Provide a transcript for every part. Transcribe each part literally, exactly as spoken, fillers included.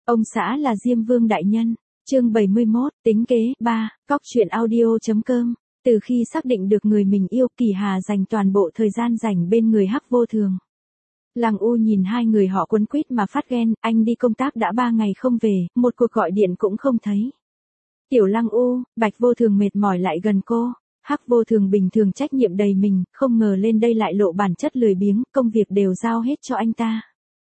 Ông xã là Diêm Vương đại nhân. Chương bảy mươi mốt, tính kế. ba. Cóc truyện audio.com. Từ khi xác định được người mình yêu, Kỳ Hà dành toàn bộ thời gian rảnh bên người Hắc Vô Thường. Lăng U nhìn hai người họ quấn quýt mà phát ghen, anh đi công tác đã ba ngày không về, một cuộc gọi điện cũng không thấy. Tiểu Lăng U, Bạch Vô Thường mệt mỏi lại gần cô. Hắc Vô Thường bình thường trách nhiệm đầy mình, không ngờ lên đây lại lộ bản chất lười biếng, công việc đều giao hết cho anh ta.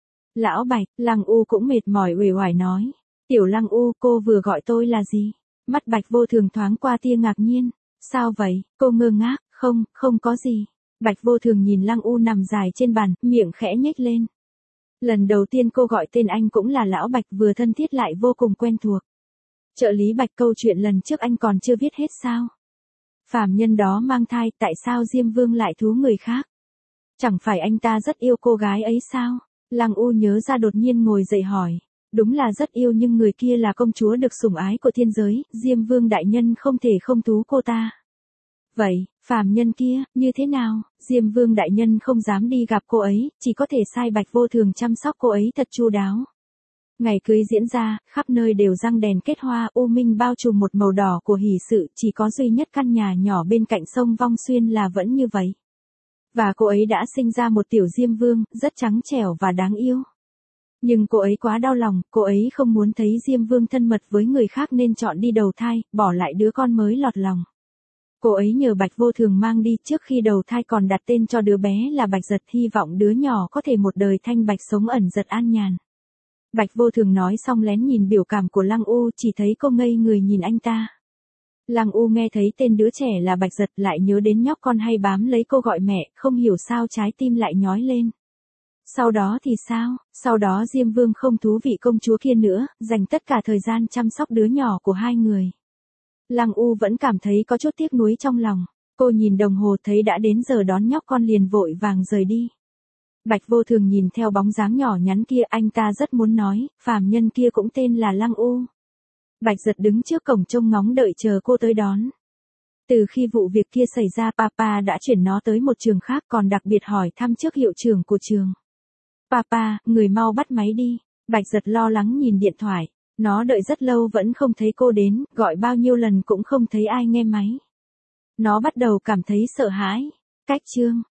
Lão Bạch, Lăng U cũng mệt mỏi uể oải nói. Tiểu Lăng U, cô vừa gọi tôi là gì? Mắt Bạch Vô Thường thoáng qua tia ngạc nhiên. Sao vậy? Cô ngơ ngác, không, không có gì. Bạch Vô Thường nhìn Lăng U nằm dài trên bàn, miệng khẽ nhếch lên. Lần đầu tiên cô gọi tên anh cũng là Lão Bạch, vừa thân thiết lại vô cùng quen thuộc. Trợ lý Bạch, câu chuyện lần trước anh còn chưa viết hết sao? Phàm nhân đó mang thai, tại sao Diêm Vương lại thú người khác? Chẳng phải anh ta rất yêu cô gái ấy sao? Lăng U nhớ ra đột nhiên ngồi dậy hỏi. Đúng là rất yêu, nhưng người kia là công chúa được sủng ái của thiên giới, Diêm Vương đại nhân không thể không thú cô ta. Vậy, phàm nhân kia, như thế nào? Diêm Vương đại nhân không dám đi gặp cô ấy, chỉ có thể sai Bạch Vô Thường chăm sóc cô ấy thật chu đáo. Ngày cưới diễn ra, khắp nơi đều răng đèn kết hoa, u minh bao trùm một màu đỏ của hỷ sự, chỉ có duy nhất căn nhà nhỏ bên cạnh sông Vong Xuyên là vẫn như vậy. Và cô ấy đã sinh ra một tiểu Diêm Vương, rất trắng trẻo và đáng yêu. Nhưng cô ấy quá đau lòng, cô ấy không muốn thấy Diêm Vương thân mật với người khác nên chọn đi đầu thai, bỏ lại đứa con mới lọt lòng. Cô ấy nhờ Bạch Vô Thường mang đi, trước khi đầu thai còn đặt tên cho đứa bé là Bạch Giật, hy vọng đứa nhỏ có thể một đời thanh bạch sống ẩn giật an nhàn. Bạch Vô Thường nói xong lén nhìn biểu cảm của Lăng U, chỉ thấy cô ngây người nhìn anh ta. Lăng U nghe thấy tên đứa trẻ là Bạch Giật lại nhớ đến nhóc con hay bám lấy cô gọi mẹ, không hiểu sao trái tim lại nhói lên. Sau đó thì sao? Sau đó Diêm Vương không thú vị công chúa kia nữa, dành tất cả thời gian chăm sóc đứa nhỏ của hai người. Lăng U vẫn cảm thấy có chút tiếc nuối trong lòng. Cô nhìn đồng hồ thấy đã đến giờ đón nhóc con liền vội vàng rời đi. Bạch Vô Thường nhìn theo bóng dáng nhỏ nhắn kia, anh ta rất muốn nói, phàm nhân kia cũng tên là Lăng U. Bạch Giật đứng trước cổng trông ngóng đợi chờ cô tới đón. Từ khi vụ việc kia xảy ra, Papa đã chuyển nó tới một trường khác, còn đặc biệt hỏi thăm trước hiệu trưởng của trường. Papa, người mau bắt máy đi. Bạch Giật lo lắng nhìn điện thoại. Nó đợi rất lâu vẫn không thấy cô đến, gọi bao nhiêu lần cũng không thấy ai nghe máy. Nó bắt đầu cảm thấy sợ hãi. Cách chương.